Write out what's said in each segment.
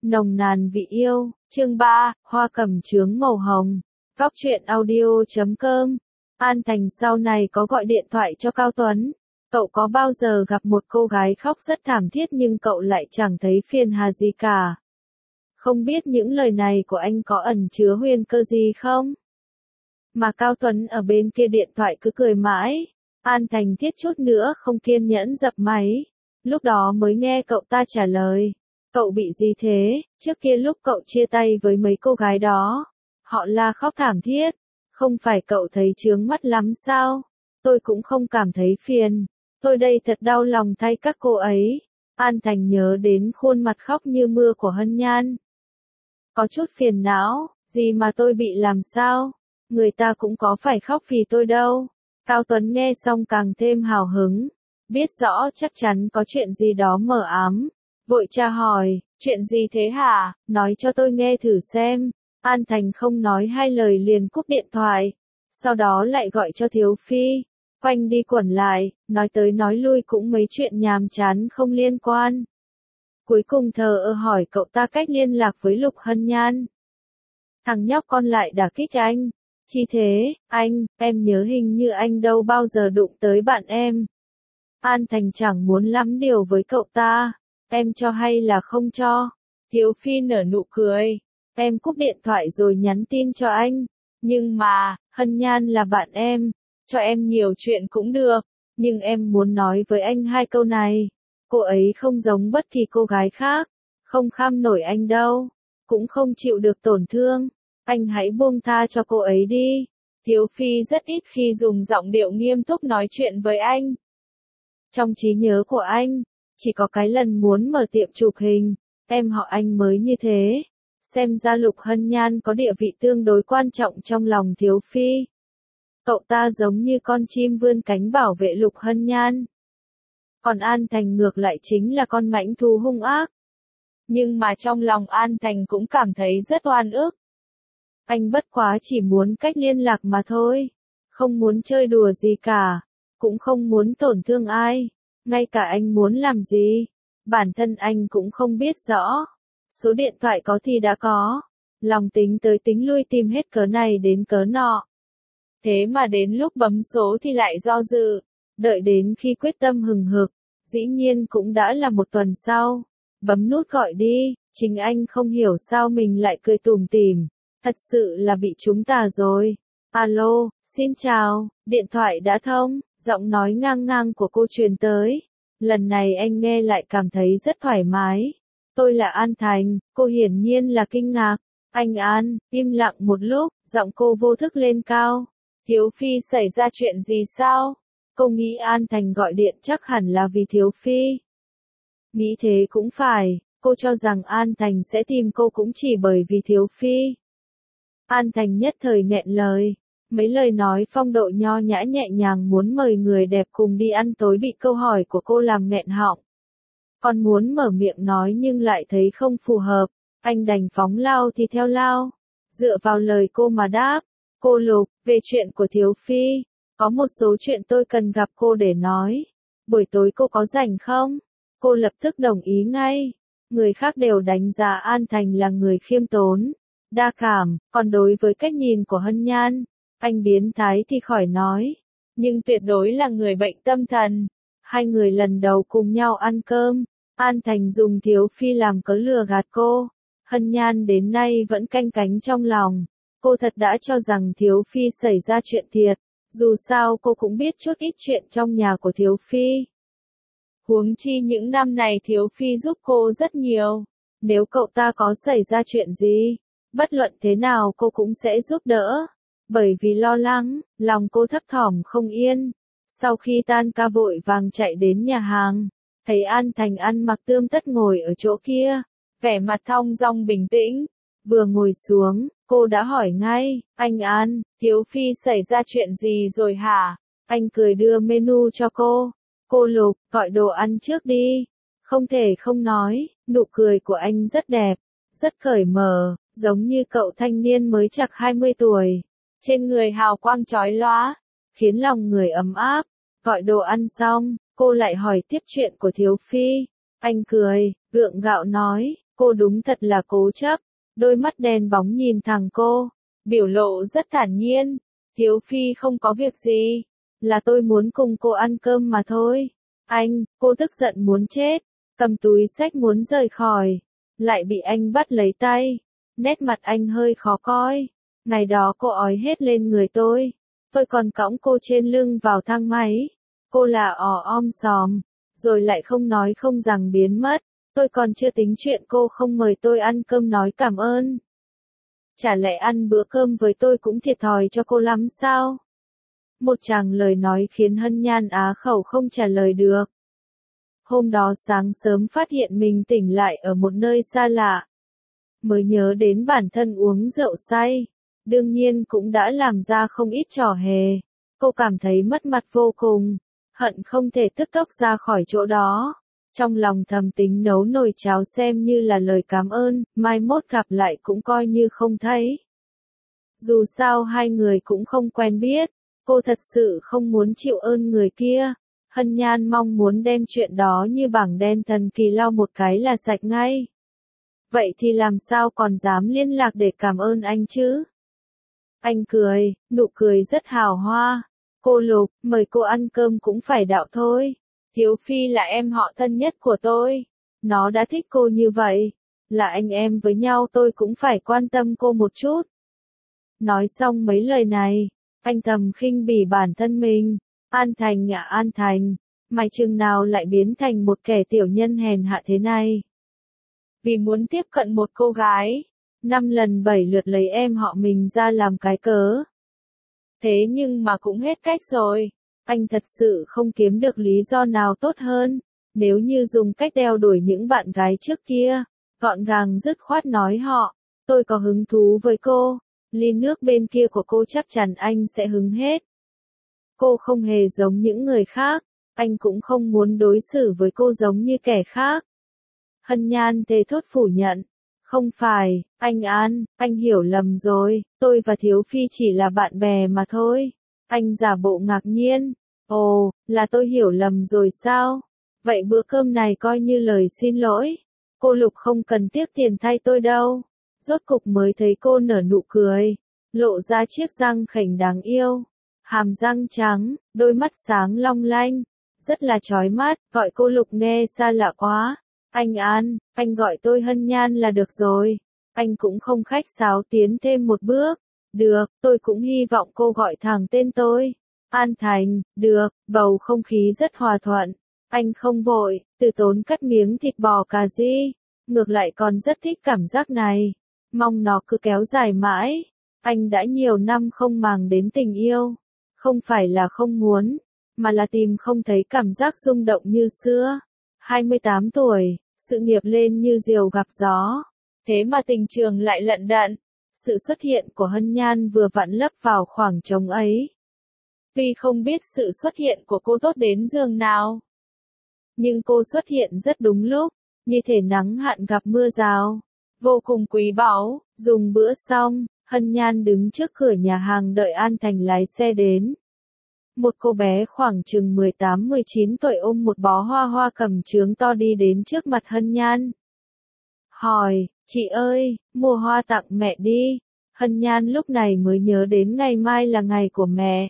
Nồng nàn vị yêu, chương 3, hoa cẩm chướng màu hồng. Góc truyện audio.com. An Thành sau này có gọi điện thoại cho Cao Tuấn. Cậu có bao giờ gặp một cô gái khóc rất thảm thiết nhưng cậu lại chẳng thấy phiền hà gì cả. Không biết những lời này của anh có ẩn chứa huyền cơ gì không? Mà Cao Tuấn ở bên kia điện thoại cứ cười mãi. An Thành thiết chút nữa không kiên nhẫn dập máy. Lúc đó mới nghe cậu ta trả lời. Cậu bị gì thế? Trước kia lúc cậu chia tay với mấy cô gái đó, họ la khóc thảm thiết. Không phải cậu thấy chướng mắt lắm sao? Tôi cũng không cảm thấy phiền. Tôi đây thật đau lòng thay các cô ấy. An Thành nhớ đến khuôn mặt khóc như mưa của Hân Nhan. Có chút phiền não, gì mà tôi bị làm sao? Người ta cũng có phải khóc vì tôi đâu. Cao Tuấn nghe xong càng thêm hào hứng. Biết rõ chắc chắn có chuyện gì đó mờ ám. Vội tra hỏi, chuyện gì thế hả? Nói cho tôi nghe thử xem. An Thành không nói hai lời liền cúp điện thoại. Sau đó lại gọi cho Thiếu Phi. Quanh đi quẩn lại, nói tới nói lui cũng mấy chuyện nhàm chán không liên quan. Cuối cùng thờ ơ hỏi cậu ta cách liên lạc với Lục Hân Nhan. Thằng nhóc con lại đả kích anh. Chi thế, anh, em nhớ hình như anh đâu bao giờ đụng tới bạn em. An Thành chẳng muốn lắm điều với cậu ta. Em cho hay là không cho? Thiếu Phi nở nụ cười. Em cúp điện thoại rồi nhắn tin cho anh. Nhưng mà, Hân Nhan là bạn em. Cho em nhiều chuyện cũng được. Nhưng em muốn nói với anh hai câu này. Cô ấy không giống bất kỳ cô gái khác. Không kham nổi anh đâu. Cũng không chịu được tổn thương. Anh hãy buông tha cho cô ấy đi. Thiếu Phi rất ít khi dùng giọng điệu nghiêm túc nói chuyện với anh. Trong trí nhớ của anh, chỉ có cái lần muốn mở tiệm chụp hình, em họ anh mới như thế. Xem ra Lục Hân Nhan có địa vị tương đối quan trọng trong lòng Thiếu Phi. Cậu ta giống như con chim vươn cánh bảo vệ Lục Hân Nhan. Còn An Thành ngược lại chính là con mãnh thú hung ác. Nhưng mà trong lòng An Thành cũng cảm thấy rất oan ức. Anh bất quá chỉ muốn cách liên lạc mà thôi. Không muốn chơi đùa gì cả. Cũng không muốn tổn thương ai. Ngay cả anh muốn làm gì, bản thân anh cũng không biết rõ. Số điện thoại có thì đã có. Lòng tính tới tính lui tìm hết cớ này đến cớ nọ. Thế mà đến lúc bấm số thì lại do dự. Đợi đến khi quyết tâm hừng hực, dĩ nhiên cũng đã là một tuần sau. Bấm nút gọi đi, chính anh không hiểu sao mình lại cười tủm tỉm. Thật sự là bị chúng ta rồi. Alo, xin chào, điện thoại đã thông. Giọng nói ngang ngang của cô truyền tới. Lần này anh nghe lại cảm thấy rất thoải mái. Tôi là An Thành, cô hiển nhiên là kinh ngạc. Anh An, im lặng một lúc, giọng cô vô thức lên cao. Thiếu Phi xảy ra chuyện gì sao? Cô nghĩ An Thành gọi điện chắc hẳn là vì Thiếu Phi. Nghĩ thế cũng phải, cô cho rằng An Thành sẽ tìm cô cũng chỉ bởi vì Thiếu Phi. An Thành nhất thời nghẹn lời. Mấy lời nói phong độ nho nhã nhẹ nhàng muốn mời người đẹp cùng đi ăn tối bị câu hỏi của cô làm nghẹn họng. Còn muốn mở miệng nói nhưng lại thấy không phù hợp, anh đành phóng lao thì theo lao. Dựa vào lời cô mà đáp, cô Lục, về chuyện của Thiếu Phi, có một số chuyện tôi cần gặp cô để nói. Buổi tối cô có rảnh không? Cô lập tức đồng ý ngay. Người khác đều đánh giá An Thành là người khiêm tốn, đa cảm, còn đối với cách nhìn của Hân Nhan, anh biến thái thì khỏi nói, nhưng tuyệt đối là người bệnh tâm thần. Hai người lần đầu cùng nhau ăn cơm, An Thành dùng Thiếu Phi làm cớ lừa gạt cô. Hân Nhan đến nay vẫn canh cánh trong lòng. Cô thật đã cho rằng Thiếu Phi xảy ra chuyện thiệt. Dù sao cô cũng biết chút ít chuyện trong nhà của Thiếu Phi. Huống chi những năm này Thiếu Phi giúp cô rất nhiều. Nếu cậu ta có xảy ra chuyện gì, bất luận thế nào cô cũng sẽ giúp đỡ. Bởi vì lo lắng, lòng cô thấp thỏm không yên. Sau khi tan ca vội vàng chạy đến nhà hàng, thấy An Thành ăn mặc tươm tất ngồi ở chỗ kia, vẻ mặt thong dong bình tĩnh. Vừa ngồi xuống, cô đã hỏi ngay, anh An, Thiếu Phi xảy ra chuyện gì rồi hả? Anh cười đưa menu cho cô. Cô Lục, gọi đồ ăn trước đi. Không thể không nói, nụ cười của anh rất đẹp, rất cởi mở, giống như cậu thanh niên mới chạc 20 tuổi. Trên người hào quang chói lóa, khiến lòng người ấm áp. Gọi đồ ăn xong, cô lại hỏi tiếp chuyện của Thiếu Phi. Anh cười, gượng gạo nói, Cô đúng thật là cố chấp. Đôi mắt đen bóng nhìn thẳng cô, biểu lộ rất thản nhiên. Thiếu Phi không có việc gì, là tôi muốn cùng cô ăn cơm mà thôi. Anh, cô tức giận muốn chết, cầm túi xách muốn rời khỏi, lại bị anh bắt lấy tay. Nét mặt anh hơi khó coi. Ngày đó cô ói hết lên người tôi còn cõng cô trên lưng vào thang máy. Cô là om sòm, rồi lại không nói không rằng biến mất. Tôi còn chưa tính chuyện cô không mời tôi ăn cơm nói cảm ơn. Chả lẽ ăn bữa cơm với tôi cũng thiệt thòi cho cô lắm sao? Một tràng lời nói khiến Hân Nhan á khẩu không trả lời được. Hôm đó sáng sớm phát hiện mình tỉnh lại ở một nơi xa lạ. Mới nhớ đến bản thân uống rượu say. Đương nhiên cũng đã làm ra không ít trò hề. Cô cảm thấy mất mặt vô cùng. Hận không thể tức tốc ra khỏi chỗ đó. Trong lòng thầm tính nấu nồi cháo xem như là lời cảm ơn, mai mốt gặp lại cũng coi như không thấy. Dù sao hai người cũng không quen biết, cô thật sự không muốn chịu ơn người kia. Hân Nhan mong muốn đem chuyện đó như bảng đen thần kỳ lau một cái là sạch ngay. Vậy thì làm sao còn dám liên lạc để cảm ơn anh chứ? Anh cười, nụ cười rất hào hoa. Cô Lục, mời cô ăn cơm cũng phải đạo thôi. Thiếu Phi là em họ thân nhất của tôi. Nó đã thích cô như vậy. Là anh em với nhau tôi cũng phải quan tâm cô một chút. Nói xong mấy lời này, anh thầm khinh bỉ bản thân mình. An Thành à An Thành, mày chừng nào lại biến thành một kẻ tiểu nhân hèn hạ thế này. Vì muốn tiếp cận một cô gái, 5 lần 7 lượt lấy em họ mình ra làm cái cớ. Thế nhưng mà cũng hết cách rồi. Anh thật sự không kiếm được lý do nào tốt hơn. Nếu như dùng cách đeo đuổi những bạn gái trước kia, gọn gàng dứt khoát nói họ, tôi có hứng thú với cô, ly nước bên kia của cô chắc chắn anh sẽ hứng hết. Cô không hề giống những người khác, anh cũng không muốn đối xử với cô giống như kẻ khác. Hân Nhan thề thốt phủ nhận. Không phải, anh An, anh hiểu lầm rồi, tôi và Thiếu Phi chỉ là bạn bè mà thôi. Anh giả bộ ngạc nhiên. Ồ, là tôi hiểu lầm rồi sao? Vậy bữa cơm này coi như lời xin lỗi. Cô Lục không cần tiếc tiền thay tôi đâu. Rốt cục mới thấy cô nở nụ cười, lộ ra chiếc răng khểnh đáng yêu. Hàm răng trắng, đôi mắt sáng long lanh, rất là chói mắt, gọi cô Lục nghe xa lạ quá. Anh An, anh gọi tôi Hân Nhan là được rồi. Anh cũng không khách sáo tiến thêm một bước. Được, tôi cũng hy vọng cô gọi thẳng tên tôi. An Thành, được, bầu không khí rất hòa thuận. Anh không vội, từ tốn cắt miếng thịt bò cà ri. Ngược lại còn rất thích cảm giác này. Mong nó cứ kéo dài mãi. Anh đã nhiều năm không màng đến tình yêu. Không phải là không muốn, mà là tìm không thấy cảm giác rung động như xưa. 28 tuổi, sự nghiệp lên như diều gặp gió. Thế mà tình trường lại lận đận. Sự xuất hiện của Hân Nhan vừa vặn lấp vào khoảng trống ấy. Tuy không biết sự xuất hiện của cô tốt đến giường nào, nhưng cô xuất hiện rất đúng lúc, như thể nắng hạn gặp mưa rào. Vô cùng quý báu. Dùng bữa xong, Hân Nhan đứng trước cửa nhà hàng đợi An Thành lái xe đến. Một cô bé khoảng chừng 18-19 tuổi ôm một bó hoa hoa cẩm chướng to đi đến trước mặt Hân Nhan. Hỏi, chị ơi, mua hoa tặng mẹ đi. Hân Nhan lúc này mới nhớ đến ngày mai là ngày của mẹ.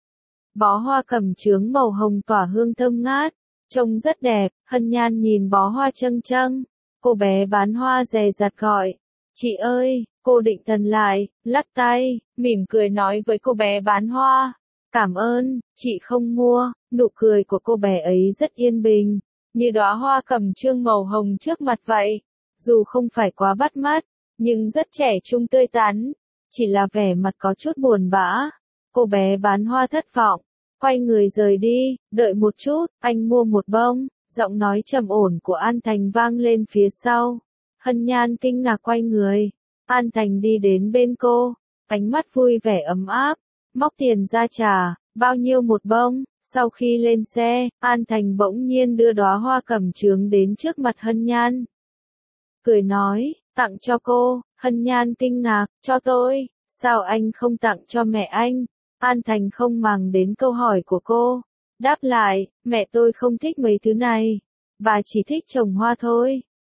Bó hoa cẩm chướng màu hồng tỏa hương thơm ngát, trông rất đẹp. Hân Nhan nhìn bó hoa châng châng. Cô bé bán hoa dè dặt gọi, chị ơi. Cô định thần lại, lắc tay, mỉm cười nói với cô bé bán hoa. Cảm ơn, chị không mua. Nụ cười của cô bé ấy rất yên bình, như đóa hoa cẩm chướng màu hồng trước mặt vậy. Dù không phải quá bắt mắt, nhưng rất trẻ trung tươi tắn. Chỉ là vẻ mặt có chút buồn bã. Cô bé bán hoa thất vọng, quay người rời đi. Đợi một chút, anh mua một bông. Giọng nói trầm ổn của An Thành vang lên phía sau. Hân Nhan kinh ngạc quay người. An Thành đi đến bên cô, ánh mắt vui vẻ ấm áp, móc tiền ra trả, bao nhiêu một bông. Sau khi lên xe, An Thành bỗng nhiên đưa đóa hoa cẩm chướng đến trước mặt Hân Nhan. Cười nói, tặng cho cô. Hân Nhan kinh ngạc, cho tôi, sao anh không tặng cho mẹ anh? An Thành không màng đến câu hỏi của cô. Đáp lại, mẹ tôi không thích mấy thứ này. Bà chỉ thích trồng hoa thôi.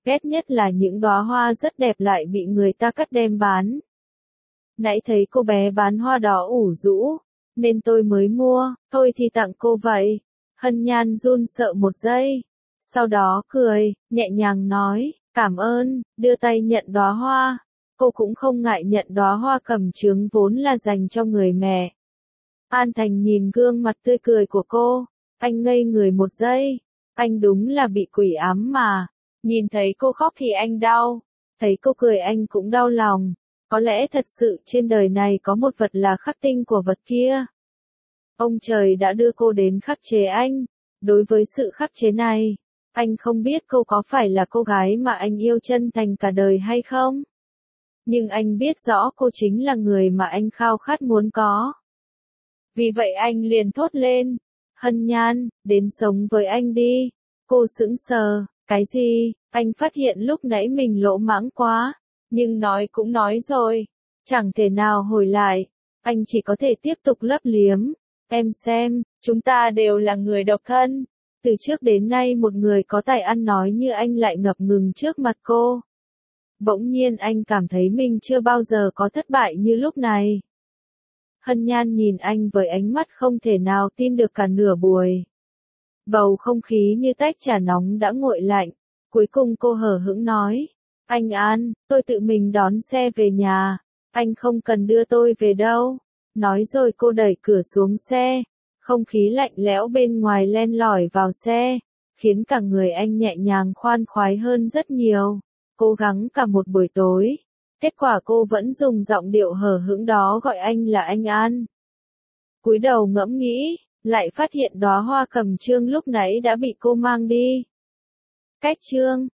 ghét nhất là những đóa hoa rất đẹp lại bị người ta cắt đem bán. Nãy thấy cô bé bán hoa đó ủ rũ, nên tôi mới mua, thôi thì tặng cô vậy. Hân Nhan run sợ một giây, sau đó cười, nhẹ nhàng nói, cảm ơn, đưa tay nhận đóa hoa. Cô cũng không ngại nhận đóa hoa cẩm chướng vốn là dành cho người mẹ. An Thành nhìn gương mặt tươi cười của cô, anh ngây người một giây, anh đúng là bị quỷ ám mà. Nhìn thấy cô khóc thì anh đau, thấy cô cười anh cũng đau lòng. Có lẽ thật sự trên đời này có một vật là khắc tinh của vật kia. Ông trời đã đưa cô đến khắc chế anh. Đối với sự khắc chế này, anh không biết cô có phải là cô gái mà anh yêu chân thành cả đời hay không. Nhưng anh biết rõ cô chính là người mà anh khao khát muốn có. Vì vậy anh liền thốt lên, Hân Nhan, đến sống với anh đi. Cô sững sờ, cái gì? Anh phát hiện lúc nãy mình lỗ mãng quá, nhưng nói cũng nói rồi, chẳng thể nào hồi lại. Anh chỉ có thể tiếp tục lấp liếm. Em xem, chúng ta đều là người độc thân. Từ trước đến nay một người có tài ăn nói như anh lại ngập ngừng trước mặt cô. Bỗng nhiên anh cảm thấy mình chưa bao giờ có thất bại như lúc này. Hân Nhan nhìn anh với ánh mắt không thể nào tin được cả nửa buổi. Bầu không khí như tách trà nóng đã nguội lạnh. Cuối cùng cô hờ hững nói, anh An, tôi tự mình đón xe về nhà, anh không cần đưa tôi về đâu. Nói rồi cô đẩy cửa xuống xe, không khí lạnh lẽo bên ngoài len lỏi vào xe, khiến cả người anh nhẹ nhàng khoan khoái hơn rất nhiều. Cố gắng cả một buổi tối, kết quả cô vẫn dùng giọng điệu hờ hững đó gọi anh là anh An. Cúi đầu ngẫm nghĩ, lại phát hiện đóa hoa cẩm chướng lúc nãy đã bị cô mang đi. Cách chương